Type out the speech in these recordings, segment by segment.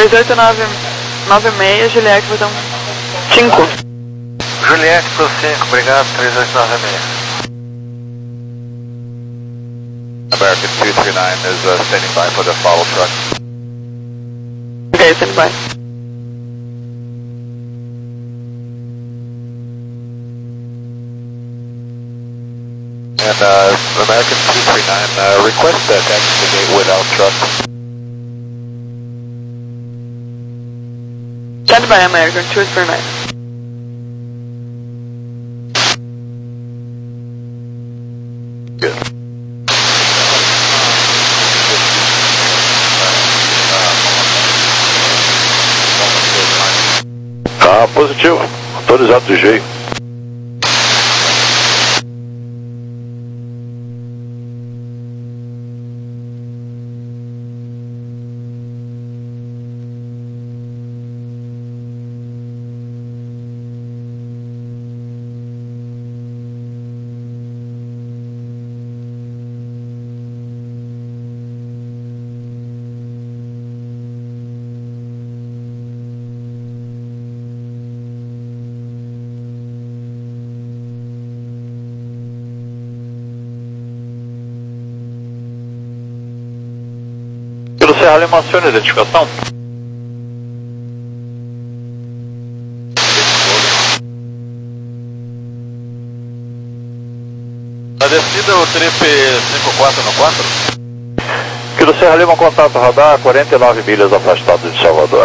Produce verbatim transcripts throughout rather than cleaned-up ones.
três oito nove nove seis, Juliette, botão cinco. Juliette pro cinco, obrigado, três oito nove seis. American two three nine is uh, standing by for the follow truck. Ok, standing by. And uh, American two three nine, uh, request that taxi the gate without truck. Stand by, American two three nine. Good. Ah, positivo. Autorizado do G. Pelo Serra Lima, acione a identificação. Na descida o trip cinco quatro no quatro? Kilo Serra Lima, contato radar, quarenta e nove milhas afastado de Salvador.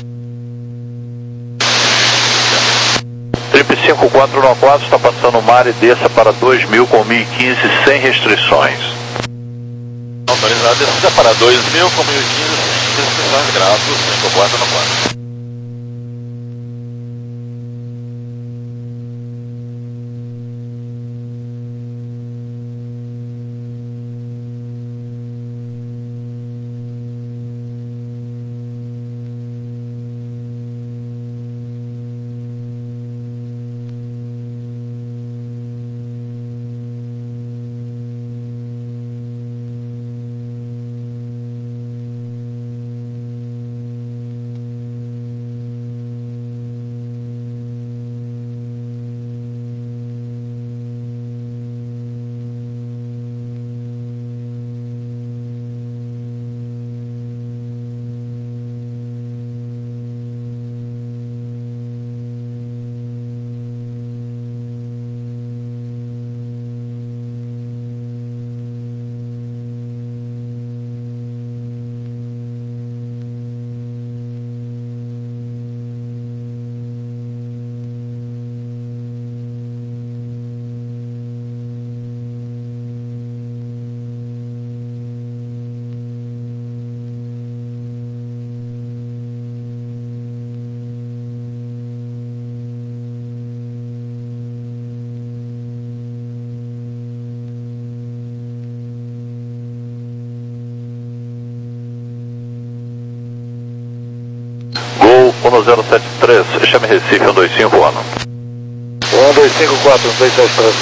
Trip cinco quatro no quatro está passando o mar e desça para dois mil com mil e quinze sem restrições. Autorizado, descida para dois mil com mil e quinze sem restrições, graças, cinco quatro no quatro. um zero sete três, chame Recife, um dois cinco, ano. um dois cinco quatro, um dois sete três.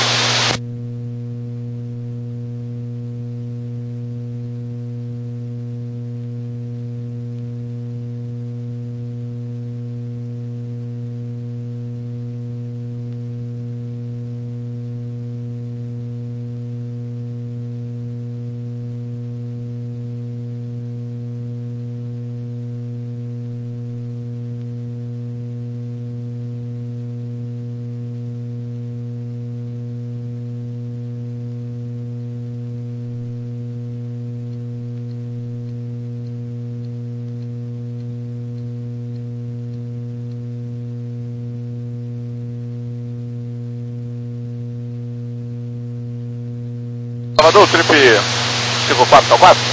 Salvador, trip cinco quatro, tá quatro?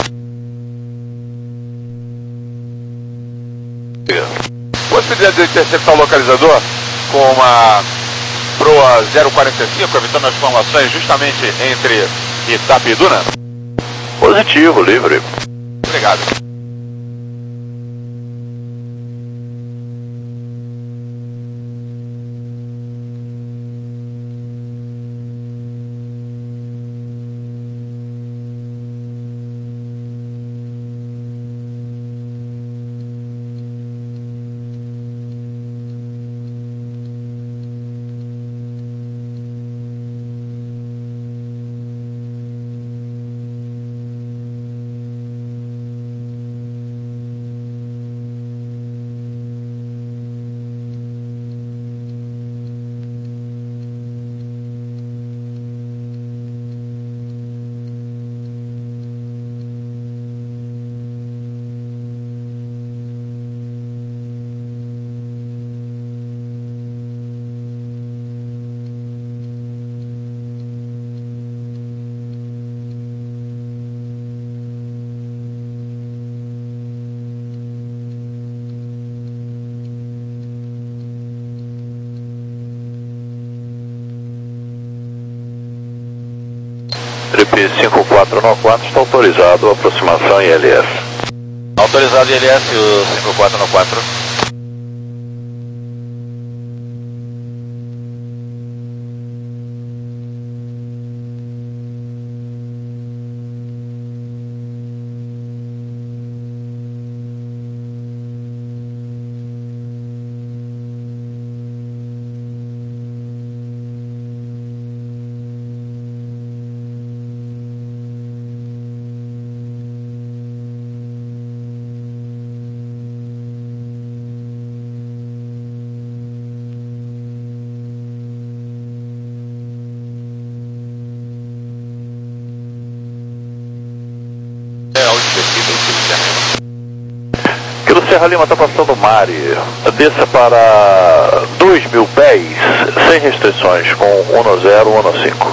Possibilidade de interceptar o localizador com uma proa zero quarenta e cinco, evitando as formações justamente entre Itape e Duna? Positivo, livre. Obrigado. Trip cinco quatro nove quatro está autorizado, aproximação em I L S. Autorizado I L S, o cinco quatro nove quatro. Kilo Serra Lima está passando o Mari, desça para dois mil pés, sem restrições, com um zero um cinco.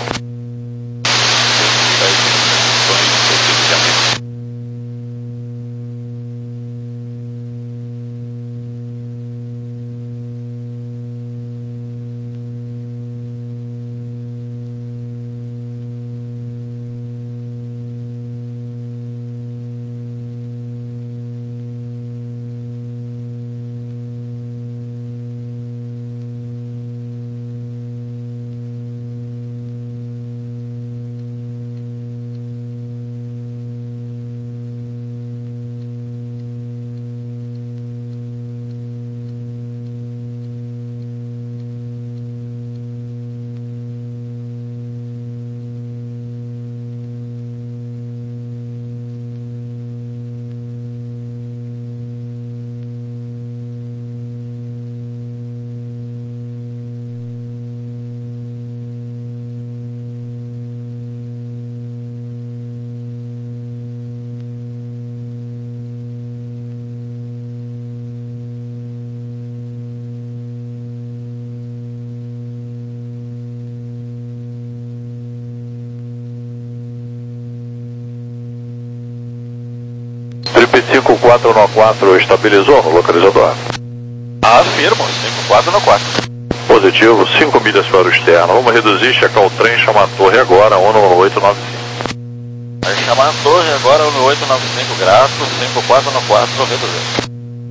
Trip cinco quatro nove quatro estabilizou no localizador. Afirmo, cinco quatro nove quatro. Positivo, cinco milhas para o externo. Vamos reduzir, checar o trem, chamar a torre agora, um no oito nove cinco. Vai chamar a torre agora no oito nove cinco, grato, cinco quatro nove quatro, reduzindo.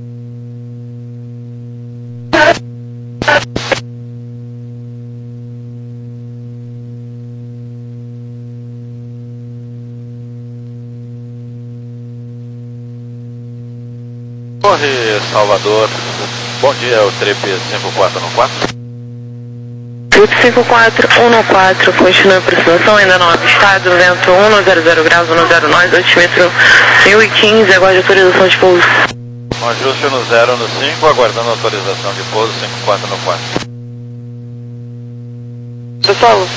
Torre Salvador, bom dia, o Trip cinco quatro nove quatro. Trip cinco quatro um nove quatro, continua a aproximação, ainda não avistado, vento um zero zero graus, um zero nove, altímetro mil e quinze, aguarde autorização de pouso. Um ajuste no zero no cinco, aguardando autorização de pouso cinco quatro nove quatro. Pessoal,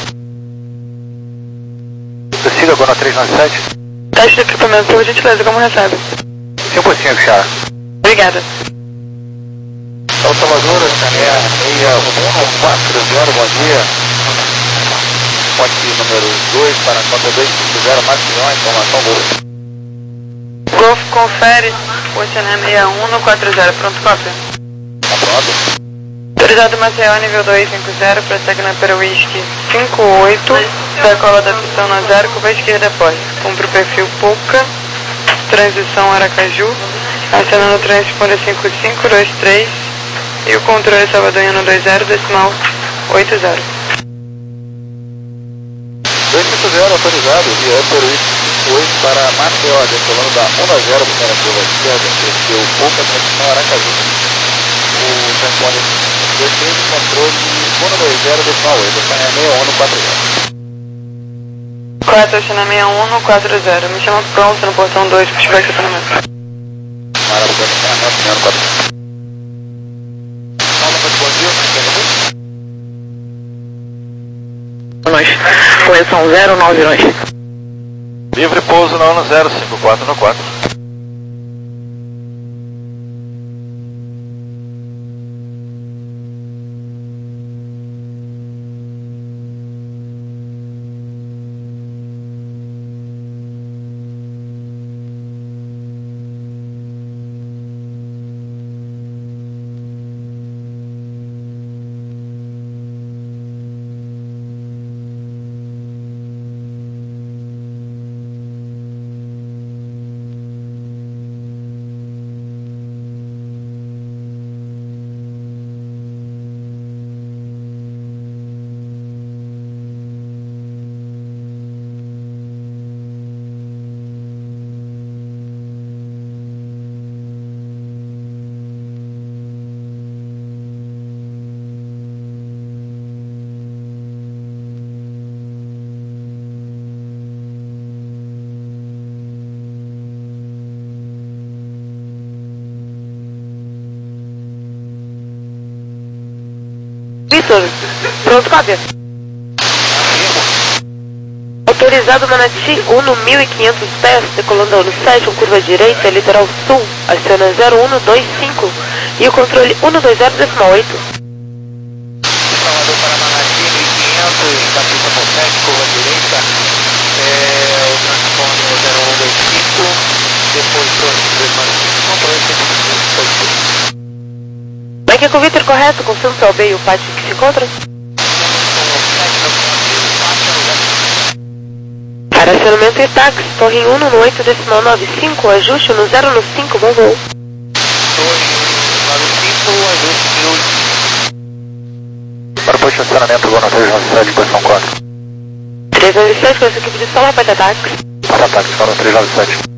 Siga agora três nove sete. teste de equipamento, por gentileza, como recebe? cinco cinco, Chá. Obrigada. El Salvador, Caminha seis um quatro zero, bom dia. Ponte número dois para nota dois cinco zero, Maximão, informação do... Golf confere, Oceané seis um quatro zero, pronto, cópia. Tá pronto? Autorizado Maceió, nível dois cinco zero, prossegue na Pera Whisky cinco oito, decola da pistão na zero, curva esquerda após. Cumpre o perfil Puca, transição Aracaju, acionando o transponder cinco cinco dois três e o controle Salvador no dois zero, decimal oito zero. dois cinco zero autorizado, via Pera Whisky cinco oito para Maceió, decolando da um zero, primeira curva esquerda, perfil Puca, transição Aracaju. O transponder dois três, controle um dois zero, decimal oito, acionamento seis um quatro zero. quatro, acionamento seis um quatro zero, me chama pronto no portão dois, para estiver estacionamento. Maravilha, acionamento seis um quatro zero. Nós, correção zero nove nós. Livre pouso na um zero cinco quatro nove quatro. Vitor, pronto, cópia. Autorizado Manati um mil e quinhentos pés, decolando a sete, com curva direita, litoral sul, aciona zero um dois cinco e o controle um dois zero decimal oito. Salvador para Manati mil e quinhentos, Itapita por sete, curva direita, é, o transponder é zero um dois cinco, depois dois cinco, controle cento e vinte e cinco. Mike Eco Victor correto, confirma para o B e o pátio que se encontra. Para acionamento e táxi, torre um no oito decimal nove cinco, ajuste no zero no cinco, bom voo. Torre nove cinco, ajuste mil. Para posto de estacionamento, Gona três nove sete, posição quatro. três nove sete, com essa equipe de sala, parte táxi. Para táxi, Gona três nove sete.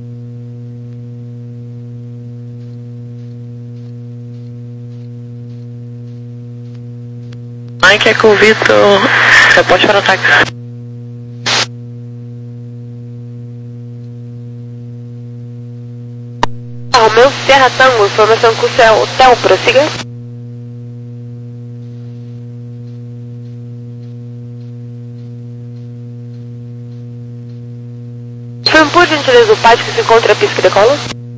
Mike Eco Victor, reporte para o táxi. Romeu Serra Tango, informação com o céu, hotel, prossiga. Foi por gentileza o pátio que se encontra a pista que decola?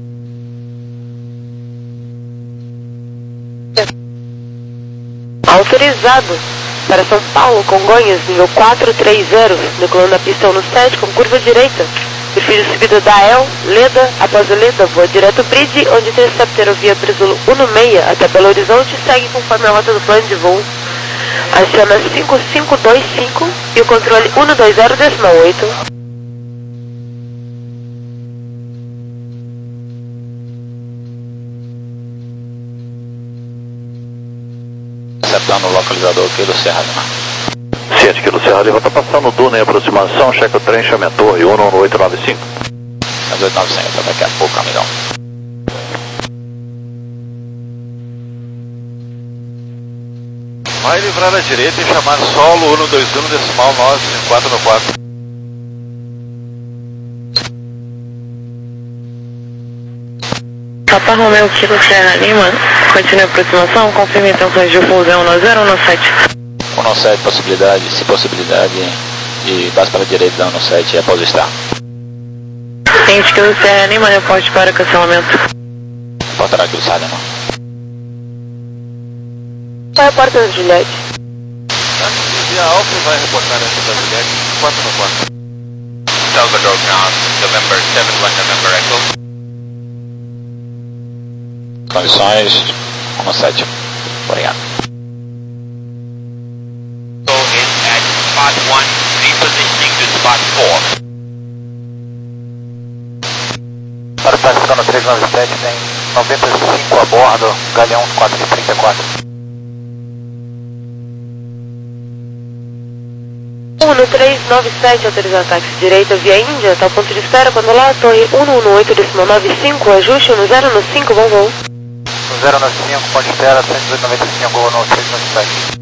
Autorizado para São Paulo, Congonhas, nível quatro três zero, decolando a pista um no sete com curva direita. Perfil de subida da El, Leda, após a Leda, voa direto Bridge, onde intercepta a via Presulo um no seis até Belo Horizonte e segue conforme a rota do plano de voo. Aciona cinco cinco dois cinco e o controle um dois zero decimal oito. Acertando o localizador aqui do Serra Lima. Ciente que no Serra Lima está passando o Duna em aproximação, checa o trem, chame a torre um no oito nove cinco. oito nove cinco, até daqui a pouco, amigão. Vai livrar à direita e chamar solo um dois um decimal nove quatro no quatro. Papa Romeu Kilo Serra Lima, continue a aproximação, confirme intenções de voo zero um zero um sete. um sete, possibilidade, se possibilidade, e base para a direita da um sete, é após estar. Ciente Kilo Serra Lima, reporte para cancelamento. Reportará aqui o Serra Lima. Qual é a porta da Juliette? Via Alfa vai reportar essa da Juliette, quatro no quatro. Salvador Ground, November sete, one November Echo. Condições um sete. Obrigado. So it's at spot one, repositioning to spot four. Para o táxi Gona três nove sete, tem noventa e cinco a bordo, Galeão quatro trinta e quatro. um no três nove sete, autorizado táxi direita via Índia, tal ponto de espera, quando lá, torre um no oito decimal nove cinco, ajuste no zero no cinco, bom voo. zero nove cinco, ponto de espera, cento e noventa e cinco, Gona três nove sete.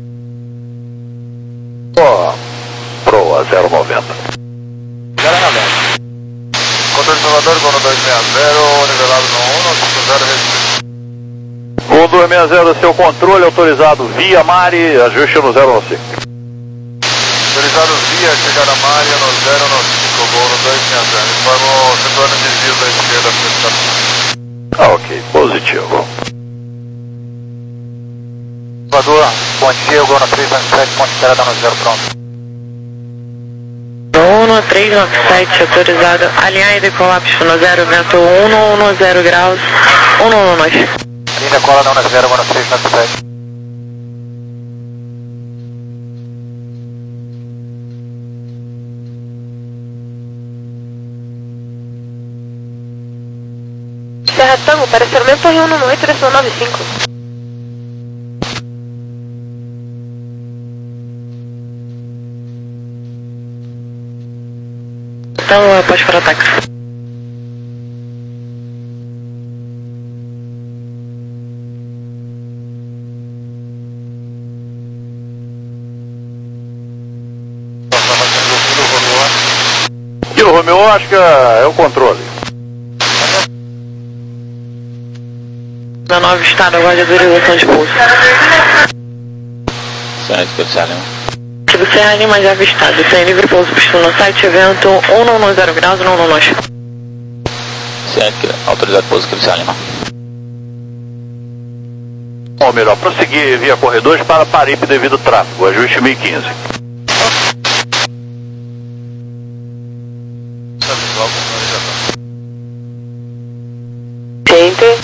Ó, Proa zero noventa. zero noventa. Controle Salvador, Gona dois seis zero, nivelado no um, cinco zero, respeito. um dois seis zero, seu controle autorizado via Mari, ajuste no zero cinco. Autorizado via, chegar a Mari no zero cinco, Gona dois seis zero. Informo o setor de desvio da esquerda para estação. Ah, ok, positivo. Salvador, bom dia, Gona três nove sete, ponte de espera, dando zero pronto. um no três nove sete, autorizado, alinhar e decolar pista no zero, vento um no zero graus, um no nós. Linha cola não na zero, Gona três nove sete. Serra Tango, para acionamento torre um no oito decimal nove cinco. Então, pode para o táxi. E o Romeu, acho que é o controle. Na nova estado, aguarde a autorização de pulso. Cinética de Serra Lima. Arquivo Serra Lima já avistado. Isso aí, livre pouso pistão no site, evento um nove zero graus, não não nós. Cinética, autorizado pouso aqui de Serra Lima. Ou melhor, prosseguir via corredores para Paripe devido ao tráfego, ajuste mil e quinze. Enter.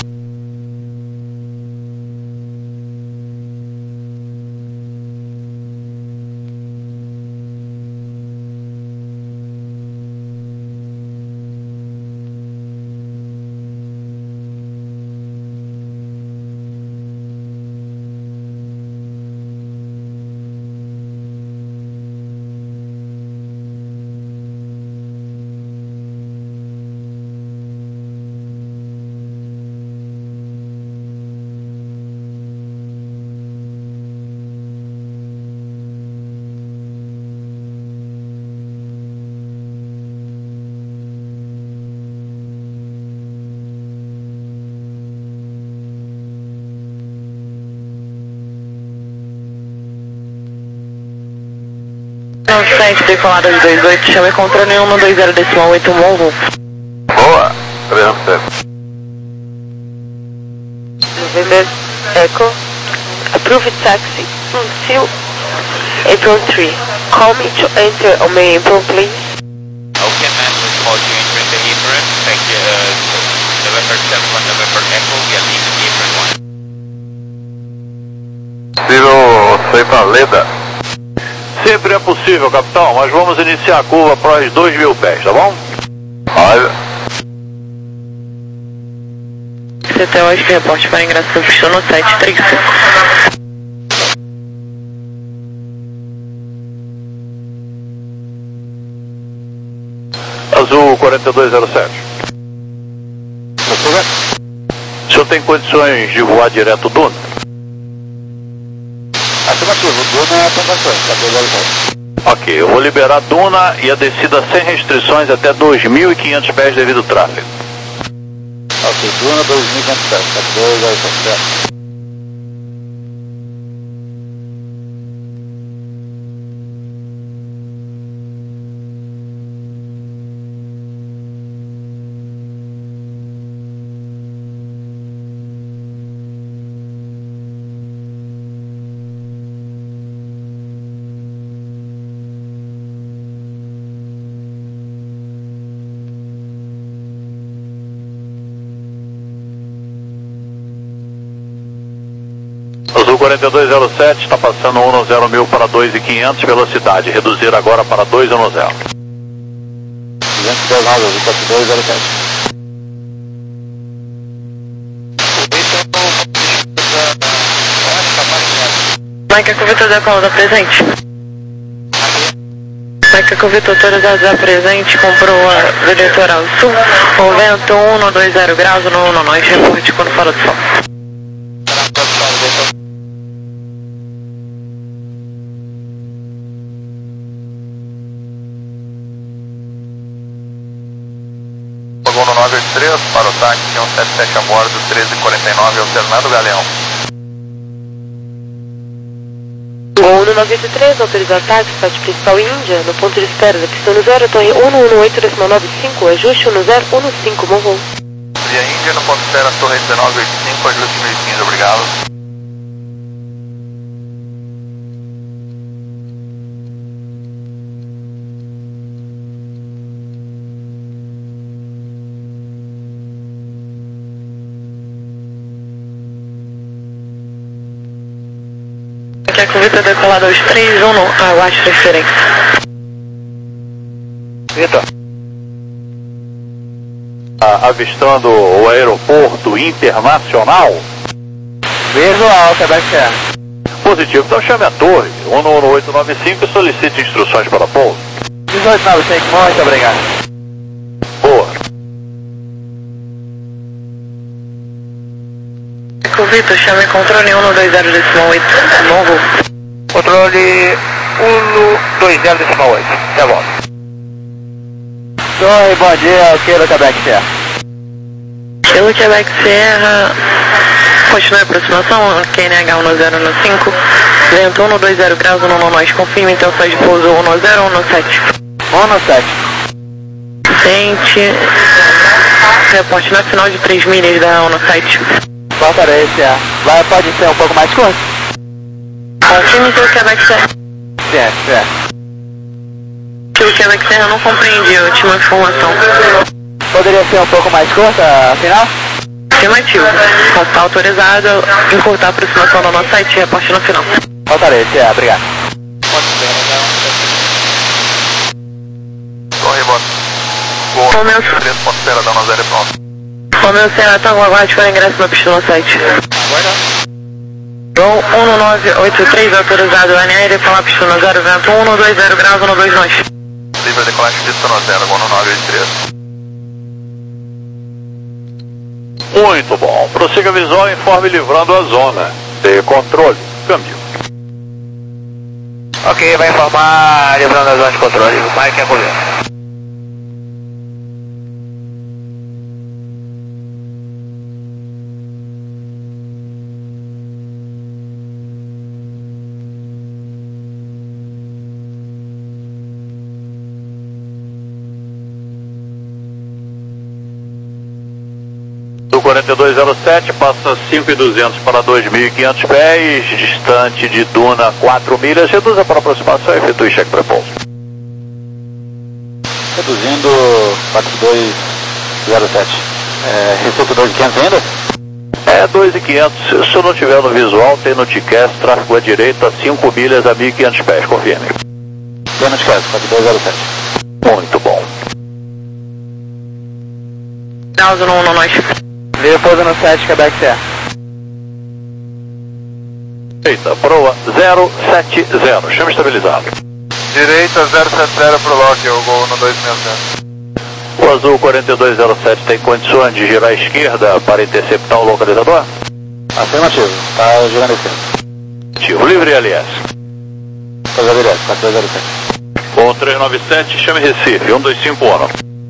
sete, decolada de dois oito, chame controle um dois zero decimal oito, Mongo. Boa, três zero. November Echo, approved taxi, until April third. Call me to enter on my April, please. Okay, man, we call you entering the apron. Thank you, uh, November seven, November Echo, we are leaving the apron one. Possível sair para Leda? Sempre é possível, capitão, mas vamos iniciar a curva após dois mil pés, tá bom? Olha. C T O, que reporte para ingresso do pistão no site três cinco. Azul quarenta e dois zero sete. O senhor tem condições de voar direto Duna? Afirmativo, Duna tem condições, tá dois Ok, eu vou liberar Duna e a descida sem restrições até dois mil e quinhentos pés devido ao tráfego. Ok, Duna dois mil e quinhentos pés, tá dois zero sete. Azul quarenta e dois zero sete, está passando um um zero mil para dois mil e quinhentos, velocidade, reduzir agora para dois um zero. duzentos e dez nove, Azul quarenta e dois zero sete. Mike, convidou da coluna presente. Mike, convidou todas as presente, comprou a do litoral sul, o vento um dois zero graus, no no nós, reporte quando fora do sol. Segundo nove oito três, para o táxi um sete sete a bordo, treze e quarenta e nove, alternando o Galeão. Gol no nove oito três, autorizar táxi, site principal Índia, no ponto de espera da pista no zero, torre um um oito decimal nove cinco, ajuste no zero um cinco, bom voo. Via Índia, no ponto de espera, torre dezenove oitenta e cinco, ajuste mil e quinze, obrigado. Aqui é a convite decolada aos três um, aguarde transferência. Vitor. Ah, avistando o aeroporto internacional? Visual, Quebec Serra. Positivo, então chame a torre, um um oito nove cinco e solicite instruções para pouso. dezoito nove cinco, muito obrigado. Boa. Convite, chame controle um dois zero decimal oito, bom voo. Controle um dois zero decimal oito, tá bom. Oi, bom dia, Kilo Quebec Serra. Kilo Quebec Serra, Continue a aproximação, Q N H um zero um cinco, vento um dois zero graus, um nós, confirme intenção de pouso um zero um sete. um sete. Sente, reporte na final de três milhas da um sete. Portaria S A. Vai, pode ser um pouco mais curto? Confirme seu Quebec Serra. Certo, certo. Seu Quebec Serra, eu não compreendi a última informação. Poderia ser um pouco mais curta, afinal? Afirmativo. Está autorizado em encurtar a aproximação do nosso site, reporte no final. Portaria S A, obrigado. Romeu Espera da Nozera pronto. Romeu Serra, tá, aguarde para ingresso na pista no site. João um nove oito três, autorizado N aérea pela pista no zero, vento um dois zero graus, um dois nós. Livre decolagem pista no zero, um nove oito três. Muito bom. Prossiga visual e informe livrando a zona. De controle. Câmbio. Ok, vai informar livrando a zona de controle. Marque a coluna. Do quarenta e dois zero sete, passa cinco mil e duzentos para dois mil e quinhentos pés, distante de Duna quatro milhas, reduza para aproximação e efetue cheque pré-pouso. Reduzindo quatro dois zero sete. É, Recife dois mil e quinhentos ainda? É, dois mil e quinhentos. Se eu não tiver no visual, tem no T C A S, tráfego à direita, cinco milhas a mil e quinhentos pés, confirme. Tem no T C A S, quatro dois zero sete. Muito bom. Dauso no um nós. Repouso no sete, Quebec Serra. Eita, proa zero sete zero, chama estabilizado. Direita zero sete zero pro Loki, o gol no dois seis zero. O azul quarenta e dois zero sete tem condições de girar à esquerda para interceptar o localizador? Afirmativo, está girando à esquerda. Ativo, livre L S. Fazer L S, quatro dois zero sete. Com três nove sete, chame Recife, um dois cinco um.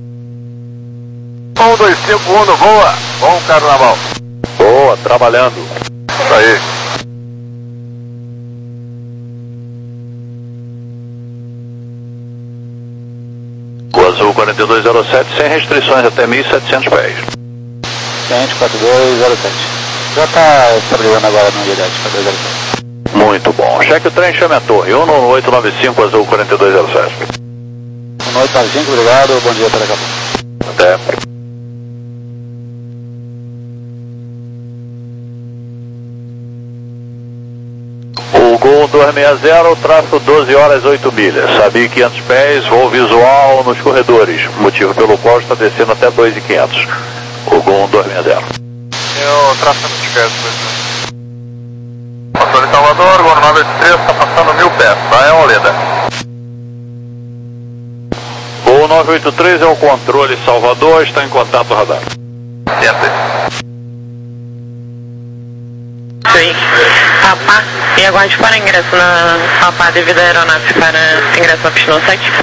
um dois cinco um, voa. Bom carnaval. Boa, trabalhando. Isso aí. O azul quarenta e dois zero sete sem restrições até mil e setecentos pés. Ciente, quatro dois zero sete. Já está estabilizando agora no I D quatro dois zero sete. Muito bom. Cheque o trem, chame a torre. um oito nove cinco, azul quarenta e dois zero sete. um oito nove cinco, obrigado. Bom dia, até daqui a pouco. Até. O Gol dois seis zero, tráfego doze horas oito milhas, a mil e quinhentos pés, voo visual nos corredores, motivo pelo qual está descendo até dois mil e quinhentos. O Gol dois seis zero. Eu traço no T C A S, passou em Salvador, Gol nove oito três, está passando mil pés, tá? É Oleda. Gol nove oito três é o controle Salvador, está em contato radar. Certo. Sim. Papá, e aguarde para ingresso na Papá devido à aeronave para ingresso na pista no site.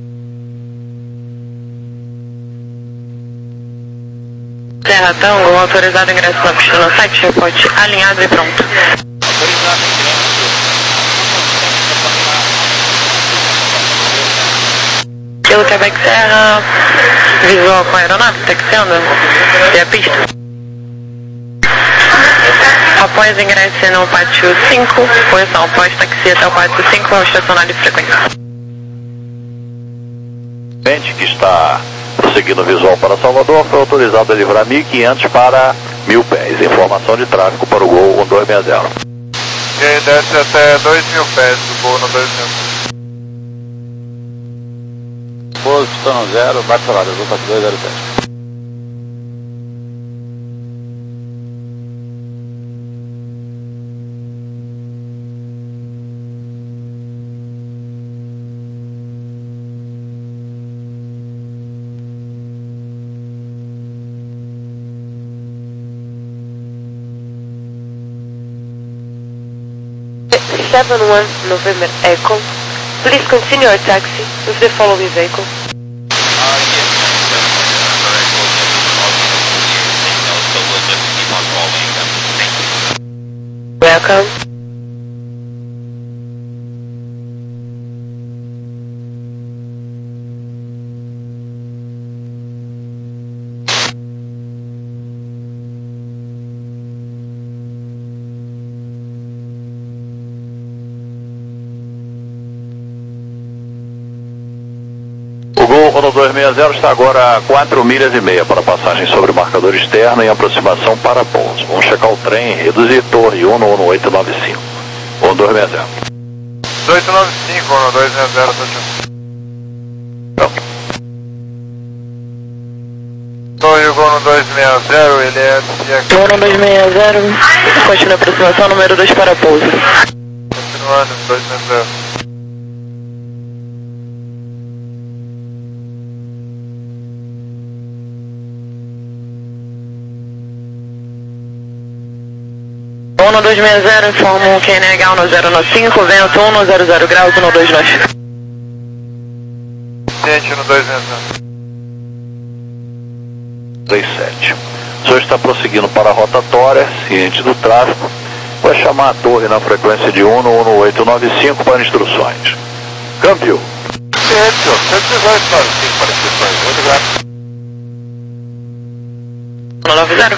Terra Tango, autorizado ingresso na pista no site, reporte alinhado e pronto. Pelo Quebec Serra, visual com a aeronave, taxiando e a pista. Após ingresse no pátio cinco, posição após taxi até o pátio cinco, vamos estacionar de frequência. Gente que está prosseguindo visual para Salvador foi autorizado a livrar mil e quinhentos para mil pés. Informação de tráfego para o Gol um dois seis zero. E aí desce até dois mil pés do Gol no dois mil. Pouso, pistão zero, Barcelona, azul quatro dois zero sete. seven one November Echo. Please continue your taxi with the following vehicle. Quebec. O Gol um dois seis zero está agora a quatro milhas e meia para passagem sobre o marcador externo em aproximação para pouso. Vamos checar o trem, reduzir torre um um oito nove cinco. um dois seis zero. oito nove cinco, um dois seis zero, Não. Torre Gol um dois seis zero, ele é aqui. um dois seis zero, continua a aproximação número dois para pouso. Continuando, dois seis zero. um dois seis zero, informa o Q N H um zero nove cinco, vento um zero zero graus, um dois nove. Gente, um dois seis zero. três sete. O senhor está prosseguindo para a rotatória, ciente do tráfego. Vai chamar a torre na frequência de um um oito nove cinco para instruções. Câmbio. Ciente, senhor. cento e dezoito, nove cinco para instruções. Muito grato. um nove zero.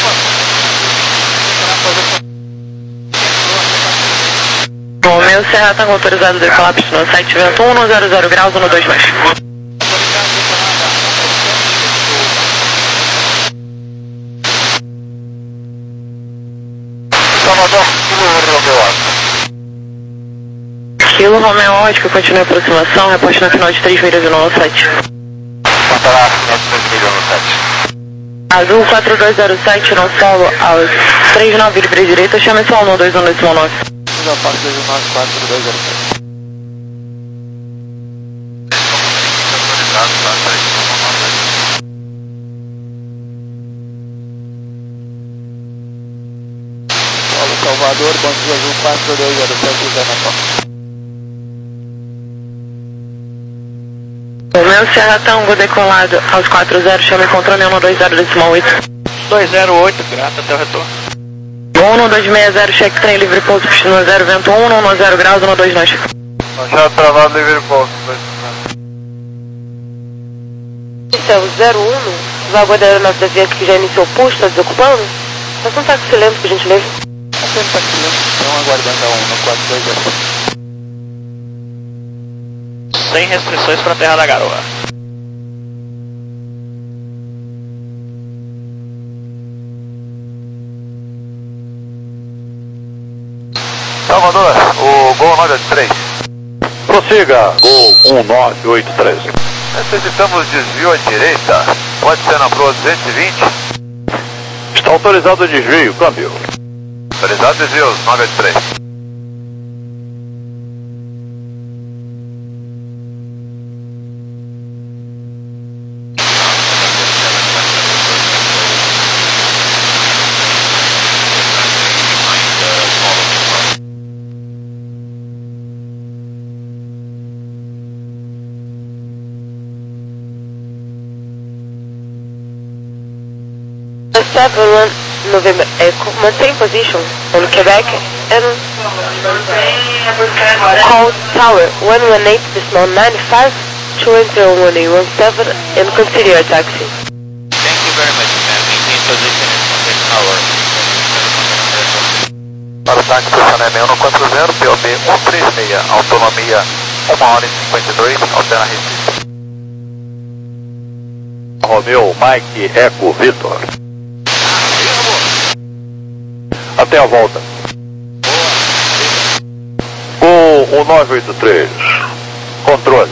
O meu Serra está autorizado de colapso no site vento um zero zero graus, um dois nove. Salvador, Kilo Romeo. Kilo Romeo Ótico, continua a aproximação, reposte na final de três milhas no site. Contará nosso três milhas no site. Azul quatro dois zero sete, não solo, aos três nove livre direita, chame só um dois um dois nove. Já passo dois nove quatro dois zero sete. Paulo Salvador, Banco Azul quatro dois zero sete, Zé Natal. O meu Serra Tango decolado aos quatro zero, chame controle um dois zero oito. dois zero oito, grato até o retorno. um dois seis zero, cheque trem livre pouso, pistão zero, vento um, um zero graus, um dois nove. Já travado livre pouso. Isso é o zero um, vaga da aeronave da Viet que já iniciou o pulso, está desocupando? Mas não está com silêncio, por gentileza. Até está aqui, estão aguardando a um no quatro dois zero sete. Sem restrições para a Terra da Garoa. Salvador, o Gol nove oito três. Prossiga, Gol um nove oito três. Necessitamos desvio à direita. Pode ser na proa duzentos e vinte. Está autorizado o desvio, câmbio. Autorizado desvio, nove oito três. seven one November Echo, maintain position on Quebec and call tower one one eight decimal nine five to enter one eight one seven and consider a taxi. Thank you very much, ma'am. Maintain position and contact tower. Para o táxi, posicionamento um quatro zero, P O B um três seis, autonomia uma hora e cinquenta e dois, altera Recife. Romeu, Mike, Eco, Vitor. Até a volta. Gol um nove oito três. Controle.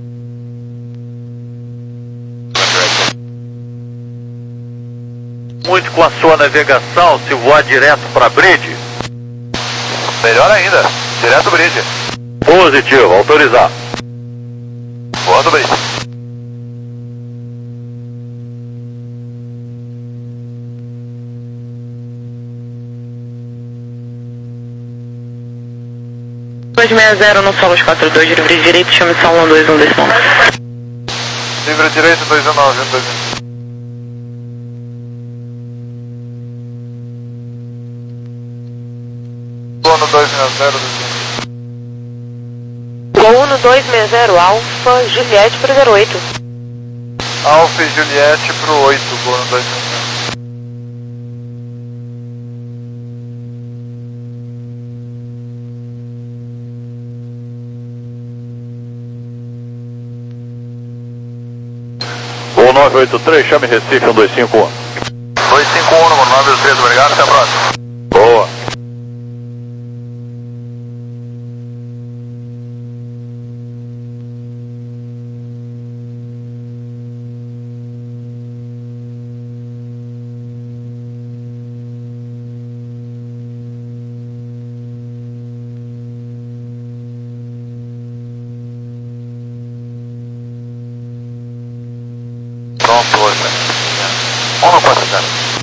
Muito com a sua navegação, se voar direto para bridge. Melhor ainda, direto bridge. Positivo, autorizar. Voando bridge. dois seis zero no solo quatro dois, livre direito, chame só um dois um decimal. Livre direito dois um nove, um dois um. Uno dois seis zero. Gol Uno dois seis zero, Alfa Juliette para zero oito. Alfa e Juliette pro oito, Gol Uno dois seis zero. Gol nove oito três, chame Recife um dois cinco um. dois cinco um, Gol nove oito três, obrigado, até a próxima. Boa. Pronto, hoje. Uno quatro zero.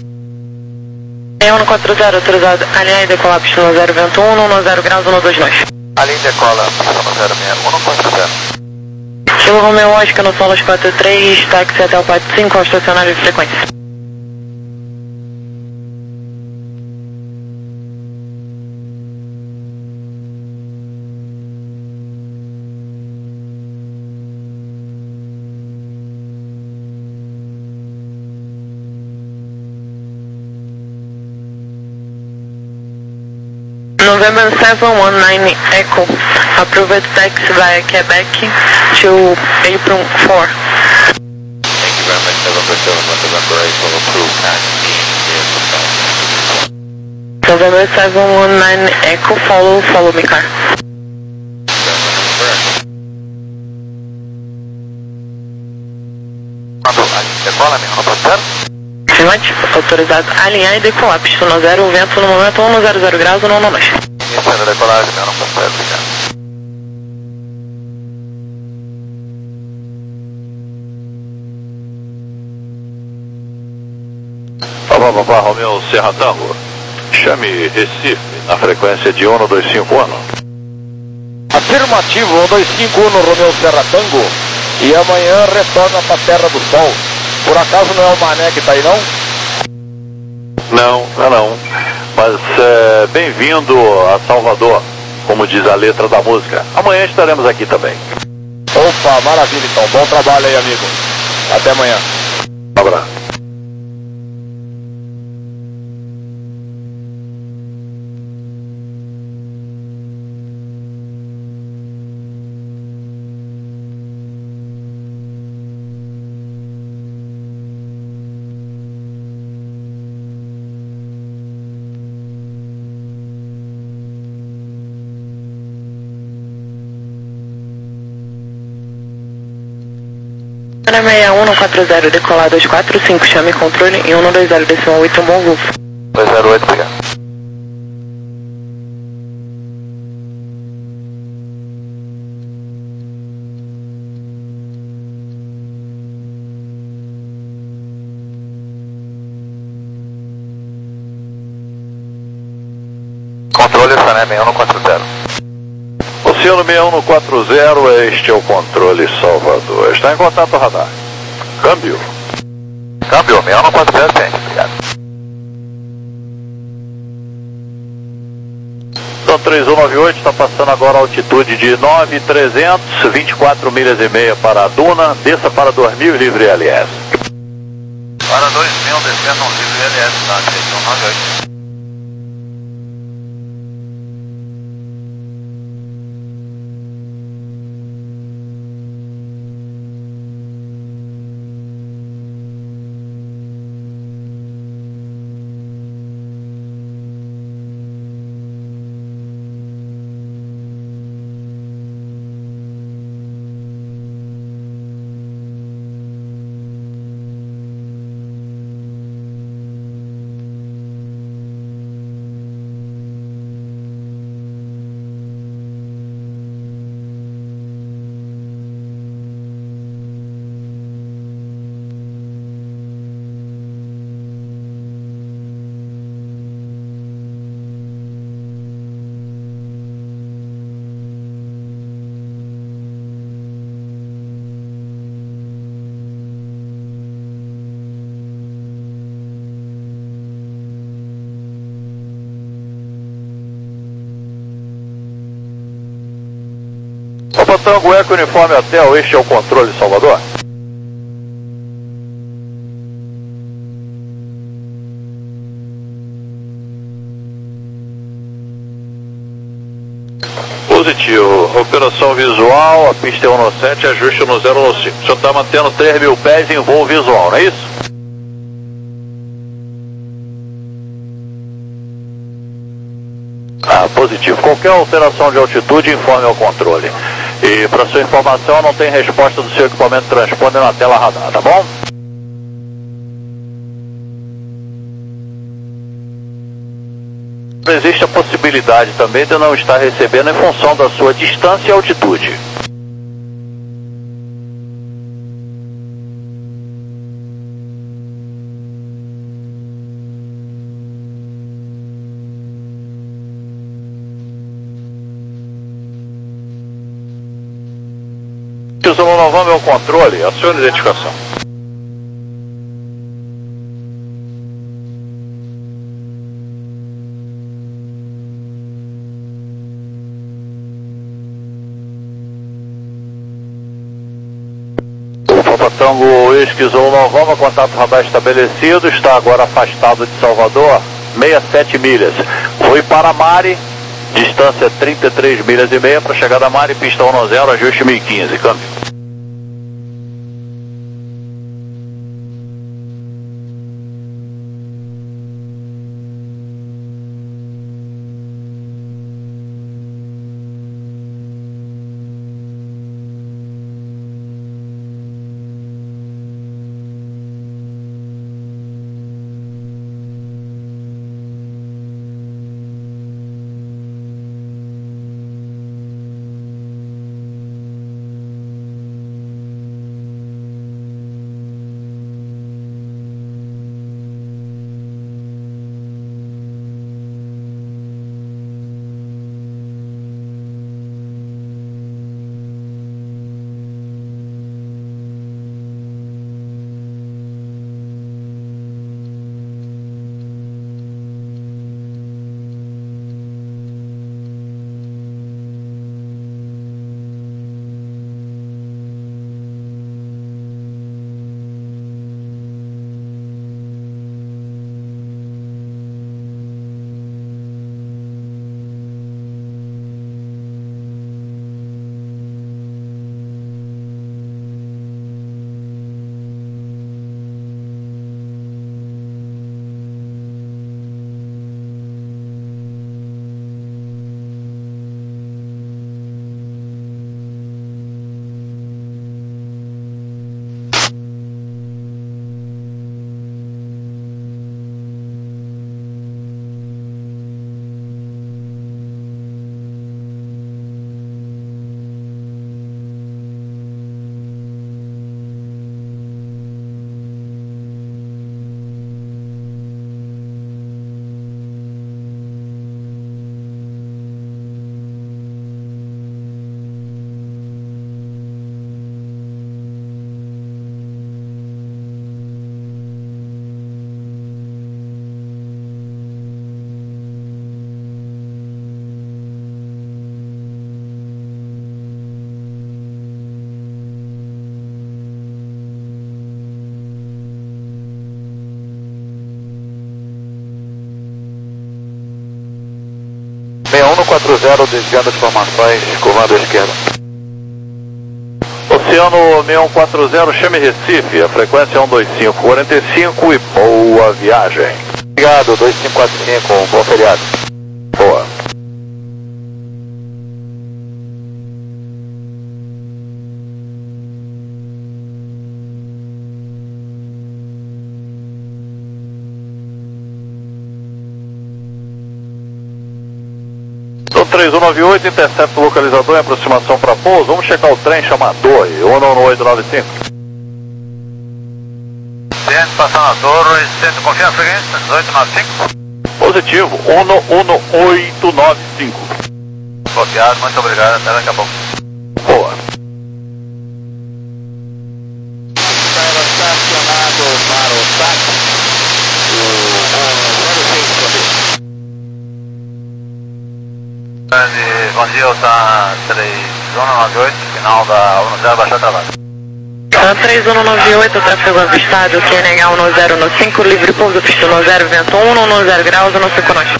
Uno quatro zero, autorizado, alinhar e decolar pista zero, vento um, um zero graus, um dois nove. Alinha e decola, pista zero seis, Uno quatro zero. Kilo Romeo Oscar no Solos quatro três, táxi até o quatro cinco, ao estacionário de frequência. November seven one nine Echo, approved taxi via Quebec to April four. Thank you very much, November seven one November Echo, approved taxi. November seven one nine Echo, follow, follow me car. Decola, minha nova zero. Afirmativo, autorizado, alinhar e decolar pista zero, vento no momento um zero zero graus, um nove nove. Iniciando a decolagem, minha nova zero, obrigado. Papá, papá, Romeo Serra Tango. Chame Recife na frequência de um dois cinco um. Afirmativo, um dois cinco um no Romeo Serra Tango. E amanhã retorna para a Terra do Sol. Por acaso não é o Mané que está aí, não? Não, não, não. Mas é, bem-vindo a Salvador, como diz a letra da música. Amanhã estaremos aqui também. Opa, maravilha então. Bom trabalho aí, amigo. Até amanhã. Um abraço. seis um quatro zero, decolar dois quatro cinco, chame controle em um dois zero, decimal oito, um bom voo. dois zero oito, obrigado. Controle Sané seis um quatro zero. Oceano seis um quatro zero, este é o controle Salvador. Está em contato radar. Câmbio. Câmbio, seis um quatro zero, gente, obrigado. Então três um nove oito, está passando agora a altitude de nove mil e trezentos, vinte e quatro milhas e meia para a Duna, desça para dois mil livre L S. Para dois mil, descendo um livre L S, tá? três um nove oito. Papa Tango Eco Uniforme Hotel, este é o controle, Salvador. Positivo, operação visual, a pista é um no sete, ajuste no zero no cinco. O senhor está mantendo três mil pés em voo visual, não é isso? Ah, positivo. Qualquer alteração de altitude, informe ao controle. E para sua informação, não tem resposta do seu equipamento de transponder na tela radar, tá bom? Existe a possibilidade também de não estar recebendo em função da sua distância e altitude. Zulu Novembro é o controle, a sua identificação. O Papa Tango Whisky Zulu Novembro, contato radar estabelecido, está agora afastado de Salvador, sessenta e sete milhas. Foi para Mari, distância trinta e três milhas e meia para chegar da Mari, pista um no zero, ajuste mil e quinze, câmbio. sessenta e um no quarenta, desviando as formações, curvando à esquerda. Oceano sessenta e um quarenta, chame Recife, a frequência é um dois cinco quatro cinco e boa viagem. Obrigado, dois cinco quatro cinco, um bom feriado. Boa. três um nove oito, intercepta o localizador em aproximação para pouso. Vamos checar o trem chamado Torre, um um oito nove cinco. Cliente passando a torre, centro confiança, frequência, oito nove cinco. Positivo, um um oito nove cinco. Copiado, muito obrigado, até daqui a pouco. Boa. Estava estacionado para o S A C, o zero seis. Bom dia, Ossan três um nove oito, final da um zero, baixou travado. três um nove oito, tráfego avistado, Q N H um zero no cinco, livre pouso, pista um zero, vento um, zero graus, um cinco nós.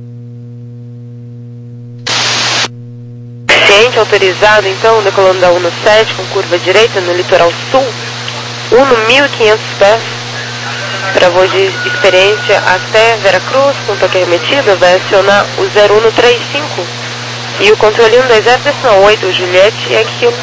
Ciente autorizado, então, decolando da um sete, com curva direita no litoral sul, um mil e quinhentos pés, para voo de experiência até Veracruz, com toque remetido, vai acionar o zero um três cinco e o controle um dois zero oito, Juliette e Aquilo.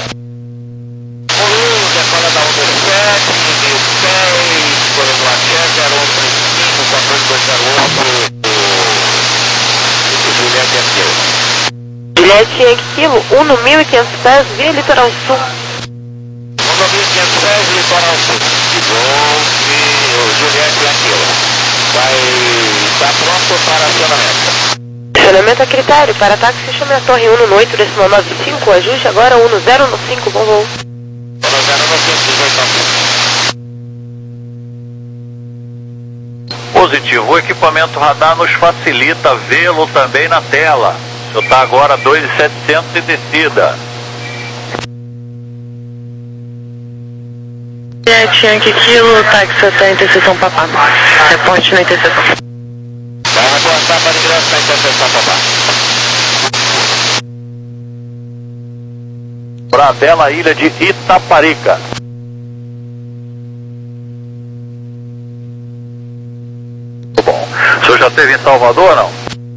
Decola da um dois sete, mil pés, colando axé, zero um três cinco, controle dois zero oito, Juliette e Aquilo. Juliette e Aquilo, um mil e quinhentos pés, via litoral sul. um mil e quinhentos pés, litoral sul. De Golfe, Juliette e Aquilo. Vai estar pronto para acionamento. Acionamento a critério, para ataque se chama a torre um no oito, decimal nove cinco, ajuste agora um zero no cinco, bom voo. um zero no cinco, dezoito. Positivo, o equipamento radar nos facilita vê-lo também na tela. O senhor está agora dois mil e setecentos e descida. Juliette Yankee Kilo, táxi até a interseção Papá. Reporte na interseção. Vai reportar para ingresso na interseção Papá. Para a bela ilha de Itaparica. Muito bom. O senhor já esteve em Salvador, não?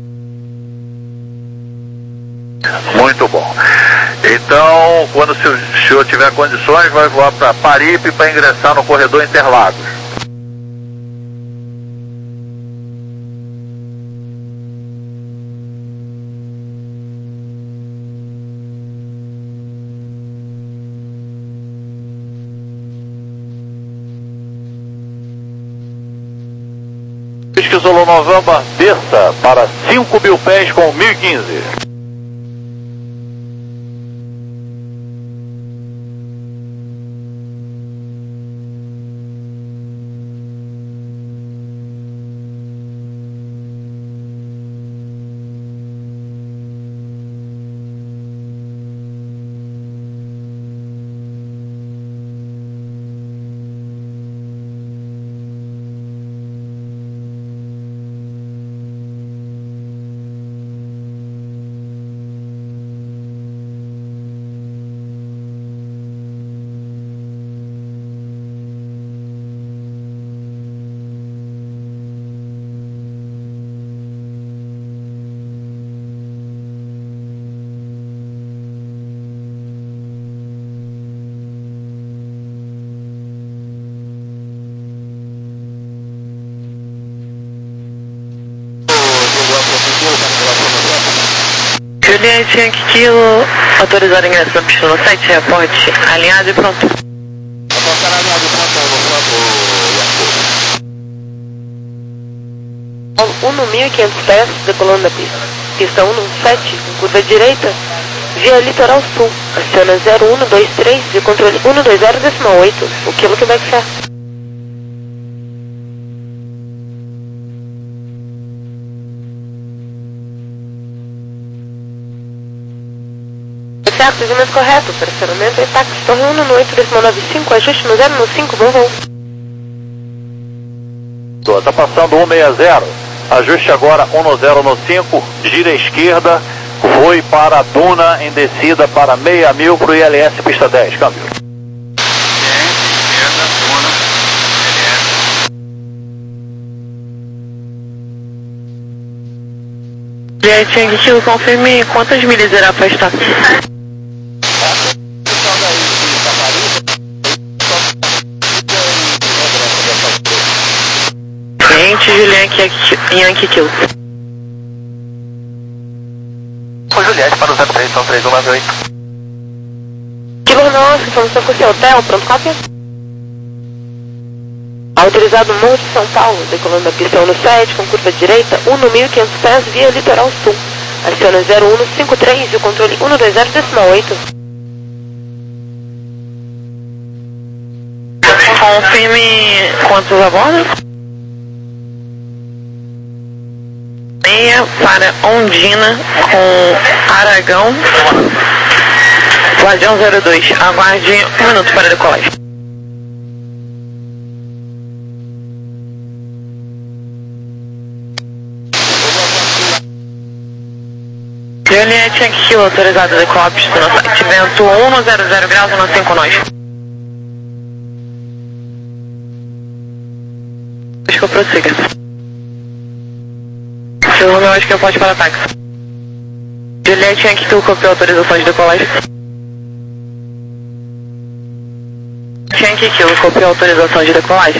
Muito bom. Então, quando o senhor tiver condições, vai voar para Paripe para ingressar no corredor Interlagos. Pesquisou Novamba, desça para cinco mil pés com mil e quinze. Juliette Yankee Kilo, autorizado ingresso na pista no site, reporte alinhado e pronto. Reportar alinhado e pronto, no campo, um mil e quinhentos pés, decolando da pista. Pista um sete, com curva direita, via litoral sul. Aciona zero um dois três e controle um dois zero decimal oito, o quilo que vai ser. Certo, segmento correto, operacionamento e táxi, torre um no oito, decimal nove cinco, ajuste no zero no cinco, bom voo. Está passando um seis zero, ajuste agora um no zero no cinco, gira à esquerda, voe para a Duna em descida para seis mil para o I L S pista dez, câmbio. Esquerda, Duna, L S. Juliette Yankee Kilo, confirme quantas milhas irá afastar. Cliente Juliette Yankee Kilo. O Juliette para o zero três, são três um nove oito. Kilo nosso, informação com o seu hotel, pronto, cópia? Autorizado Morro de São Paulo, decolando da pista um no sete, com curva direita, um no mil e quinhentos pés, via litoral sul. Aciona zero um no cinco três e o controle um dois zero decimal oito. Confirme quantos a bordo? Meia para Ondina com Aragão. Guardião zero dois, aguarde um minuto para decolagem. Juliette Yankee Kilo, autorizado decolar pista no site, vento um zero zero graus, um cinco nós. Acho que eu prossiga. Seu Romeo, acho que eu posso para táxi. Juliette Yankee Kilo, copiou a autorização de decolagem. Yankee Kilo, copiou a autorização de decolagem.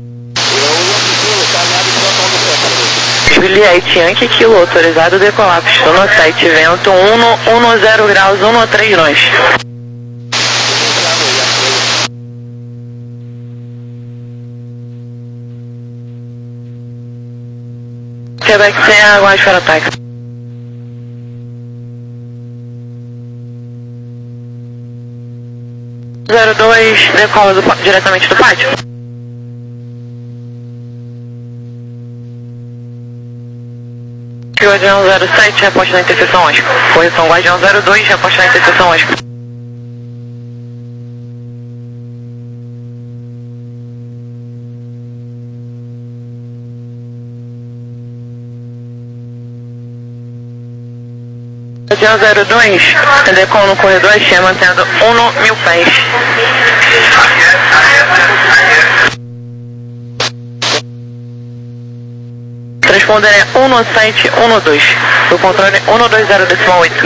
Juliette Yankee Kilo, autorizado decolar pista no site, vento um zero graus, um três nós. Quebec Serra, aguarde para táxi. zero dois, decola do, diretamente do pátio. Guardião zero sete, reposte na interseção Oscar. Correção Guardião zero dois, reposte na interseção Oscar. Guardião zero dois, decola no corredor Axé, mantendo um mil pés. Transponder é um sete um dois. O controle um dois zero decimal oito.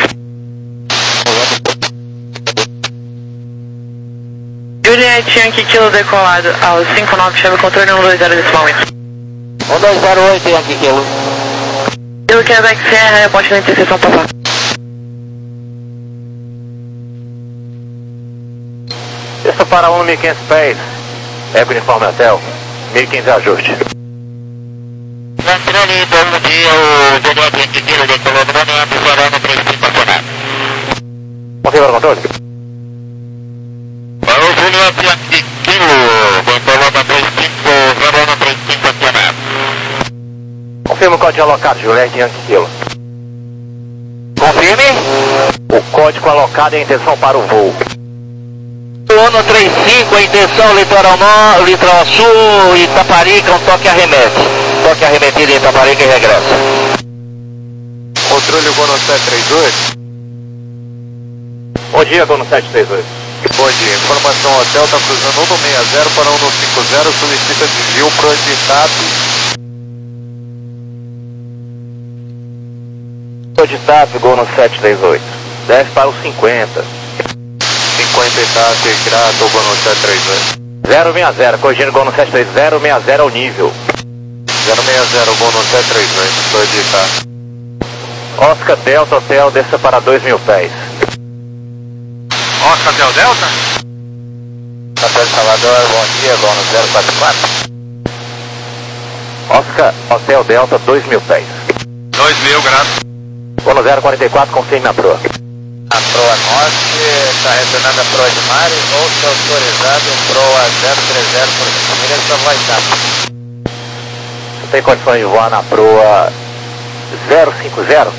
Juliette Yankee Kilo decolado ao cinco nove, chave controle um dois zero decimal oito. um dois zero oito Yankee Kilo. Kilo Quebec Serra, reposte na interseção Papá. Isso para um mil e quinhentos pés. Eco uniforme hotel. mil e quinze ajuste. Controle, bom dia, o Juliette Yankee Kilo decolou no momento, zero um três cinco acionado. Confirma o controle. O Juliette Yankee Kilo decolou no três cinco, zero um três cinco acionado. Confirma o código alocado, Juliette Yankee Kilo. Confirme. O código alocado é a intenção para o voo. um três cinco, a intenção litoral, no, litoral sul, Itaparica, um toque arremete. Toque arremetido em Itaparica e regressa. Controle Gono sete três oito. Bom dia, Gono sete três oito. Bom dia, informação hotel, está cruzando um seis zero para um cinco zero, solicita desvio projetado. Projetado, Gono sete três oito. Desce para o cinquenta. cinquenta Itap, grato, Gono sete três oito. zero seis zero, corrigindo Gono sete três zero, zero seis zero ao nível. zero seis zero, Gono sete três oito, projetado. Oscar Delta Hotel, desça para dois mil pés. Oscar Del Delta? Hotel Salvador, bom dia, Gono zero quatro quatro. Oscar Hotel Delta, dois mil pés. dois mil, graças. Gono zero quatro quatro, confirme a proa. A proa norte está retornando a proa de mar ou se autorizado em proa zero três zero por cinco milhas para voar etapa. Você tem condições de voar na proa zero cinco zero?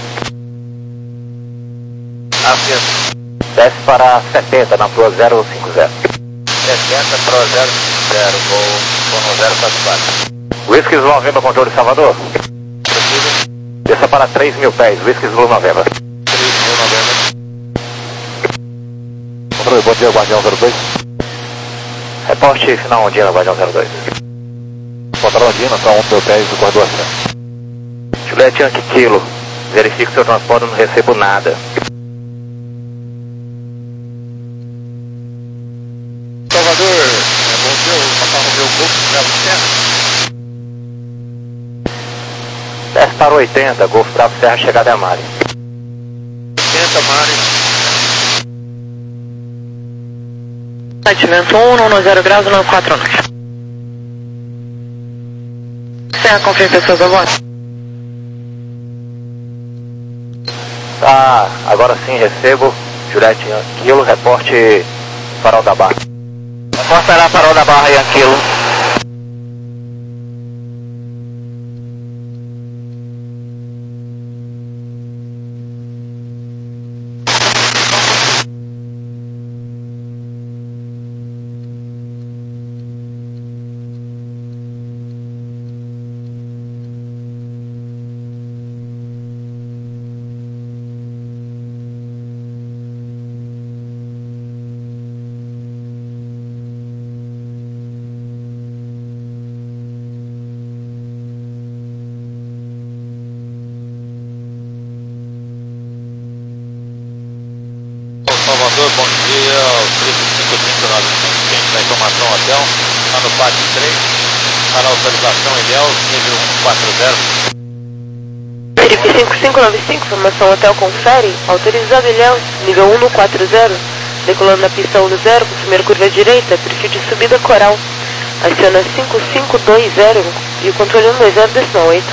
Afirmo. Desce para setenta na proa zero cinco zero. setenta, proa zero cinco zero, vou com zero quatro quatro. Whisky Zulu November, controle Salvador. Possível? Desça para três mil pés, Whisky Zulu November. três mil novembro. Controle, bom dia, Guardião zero dois. Reporte final Ondina, Guardião zero dois. Controle Ondina, para um mil pés do corredor acima. Juliette Yankee Kilo, verifique seu transporte, não recebo nada. Salvador, é bom dia, o Papai Romeu Golfo, Bravo Serra. Desce para oitenta, Golfo Bravo Serra, chegada a Mari. oitenta, Mari. Site vento um zero graus, um quatro nós. Serra, confirma pessoas a bordo. Tá, agora sim recebo. Juliette Yankee Kilo, reporte Farol da Barra. Reportará Farol da Barra, Yankilo. cinco cinco nove cinco, quente da informação hotel, está no pátio três, está na autorização Ilhéus, nível cento e quarenta. Verifique cinco cinco nove cinco, informação hotel confere, autorizado Ilhéus, nível cento e quarenta, decolando na pista um zero, com primeira curva à direita, perfil de subida coral, aciona cinco cinco dois zero e o controle cento e vinte decimal oito.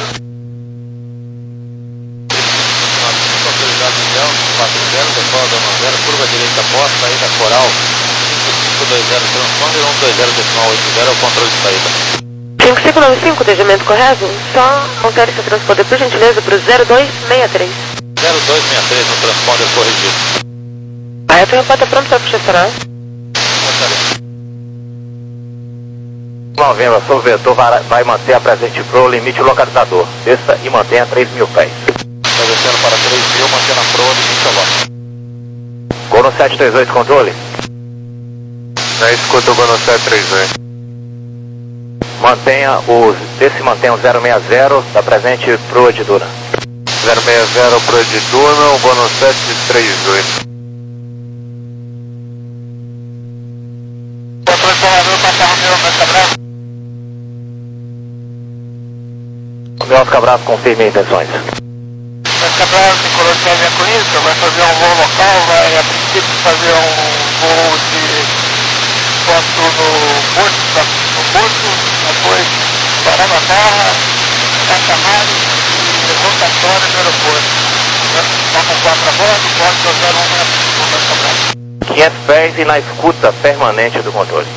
Autorizado Ilhéus, quarenta, decola da um zero, curva à direita posta, saída coral, cinco cinco dois zero, transponder cento e vinte decimal oito zero, é o controle de saída. cinco cinco nove cinco, desviamento correto, só altere seu transponder por gentileza para o zero dois seis três. zero dois seis três no transponder corrigido. A reta está pronto para processar. Novembro, seu vetor vai manter a presente pro limite localizador. Desça e mantenha três mil pés. Está descendo para três mil, mantendo a pro limite local. Gono sete três oito, controle. Na escuta o Gono sete três oito. Mantenha o, desce e mantenha o zero seis zero da presente pro de Duna. zero seis zero pro de Duna, o Gono sete três oito. Controle Salvador, passar o meu Oscar Bravo. O meu Oscar Bravo confirme intenções. Oscar Bravo, tricolor Kevin Acuísca, vai fazer um voo local, vai a princípio fazer um voo de ponto no Porto, no Porto, depois parar na Terra, Cacamari e rotatória no aeroporto. Vamos quatro a bordo, ponto zero um no Oscar Bravo. quinhentos pés e na escuta permanente do controle.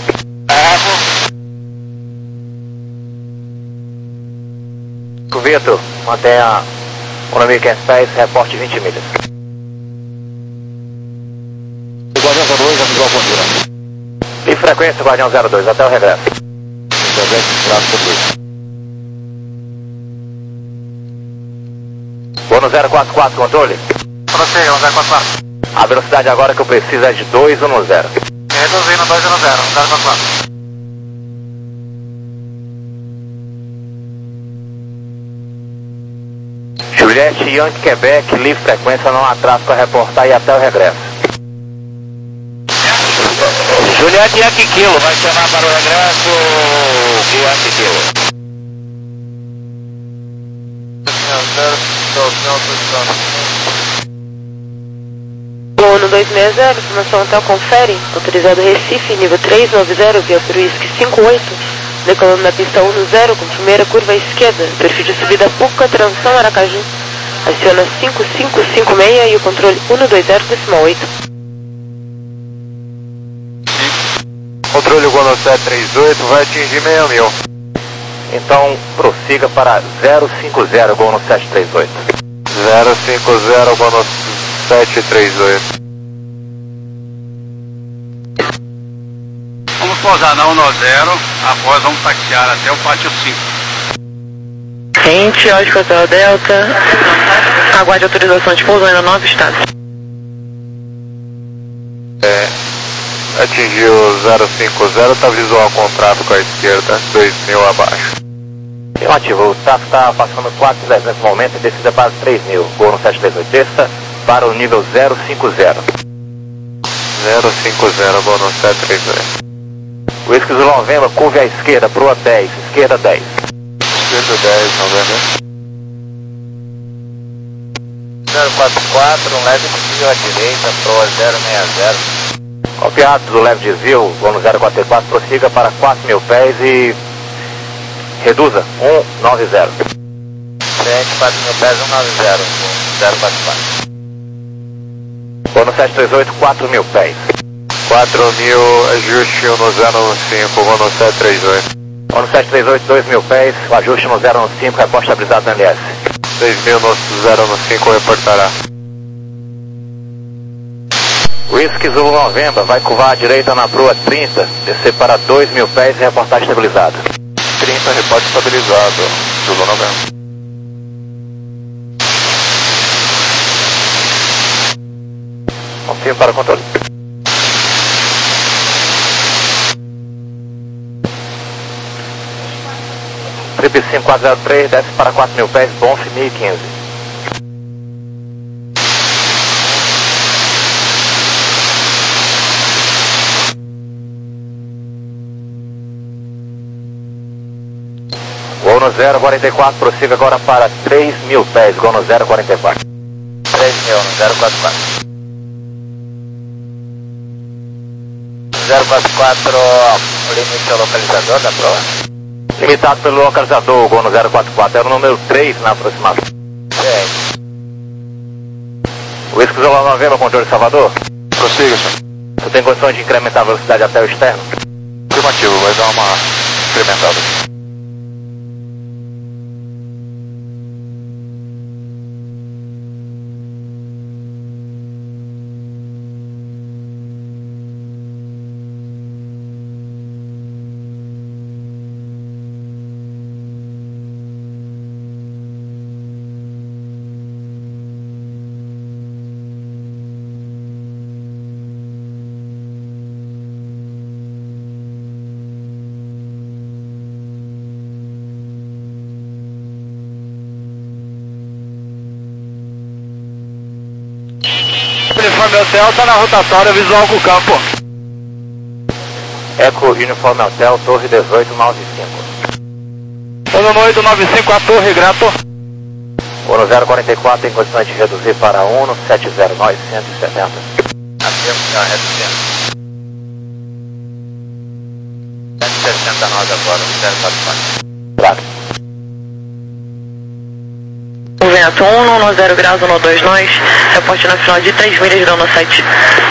Vitor, mantenha o nome quinhentos pés, reporte vinte milhas. Guardião zero dois, amigo Alpondira. E frequência, Guardião zero dois, até o regresso. Gono zero quatro quatro, controle. Prossiga, zero quatro quatro. A velocidade agora que eu preciso é de dois um zero. Reduzindo dois um zero, zero quatro quatro. Juliette Yankee Quebec, livre frequência, não atraso para reportar e até o regresso. Juliette Yankee Kilo, vai chamar para o regresso Yankee Kilo. Gono dois seis zero, informação hotel confere, autorizado Recife, nível três nove zero, via para o Whisky cinco oito, decolando na pista um zero, com primeira curva à esquerda, perfil de subida Puca, transição Aracaju, aciona cinco cinco cinco seis e o controle cento e vinte decimal oito. Controle Gono sete três oito, vai atingir meio mil. Então prossiga para zero cinco zero, Gono sete três oito. zero cinco zero, Gono sete três oito. Vamos pousar na um zero, após vamos taxiar até o pátio cinco. Quente, Oscar Hotel Delta, aguarde autorização de pouso ainda nove estados. É, atingiu zero cinco zero, tá visual com tráfego à esquerda, dois mil abaixo. Afirmativo, o tráfego está passando quatro mil nesse momento e descida para três mil, Gono sete três oito, desça para o nível zero cinco zero. zero cinco zero, Gono sete três oito. Whisky Zulu Novembro, curva à esquerda, proa dez, esquerda dez. Esquerda dez, Novembro. zero quatro quatro, um leve desvio à direita, proa zero seis zero. Copiado do leve desvio, Gono zero quatro quatro, prossiga para quatro mil pés e reduza um nove zero. Frente, quatro mil pés, um nove zero, zero quatro quatro. Gono sete três oito, quatro mil pés. quatro mil, ajuste no zero cinco, Gono sete três oito. Gono sete três oito, dois mil pés, o ajuste no zero cinco, reporte estabilizado no L S. seis mil no zero cinco reportará. Whisky Zulu Novembro, vai curvar à direita na proa trinta, descer para dois mil pés e reportar estabilizado. trinta, reporte estabilizado, Zulu Novembro. Confirme para o controle. Trip cinco quatro zero três, desce para quatro mil pés, Bonf mil e quinze. zero quarenta e quatro, prossiga agora para três mil pés, gol no zero quarenta e quatro. três mil no zero quatro quatro. zero quatro quatro, o limite é o localizador da prova. Limitado pelo localizador, gol no zero quatro quatro, era o número três na aproximação. Sim. Whisky Zulu Novembro, controle de Salvador. Prossiga, senhor. Você tem condições de incrementar a velocidade até o externo? Afirmativo, vai dar uma incrementada. Uniforme Hotel está na rotatória visual com o campo. Eco Uniforme Hotel, Torre dezoito nove cinco. Ano oito nove cinco, a torre, grato. Gol no zero quarenta e quatro, tem condições de reduzir para um no sete zero nove cento e setenta. Afirmo, senhor, reduzindo. cento e sessenta nós agora, zero quatro quatro. Claro. O vento um no zero graus, no dois nós, reporte nacional de três milhas, dando sete.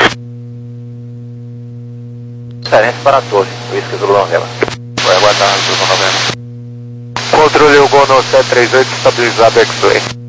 Transferência para a torre, Whisky Zulu Novembro. Vai aguardar, Zulu Novembro. Controle o gol no sete três oito, estabilizado X-Ray.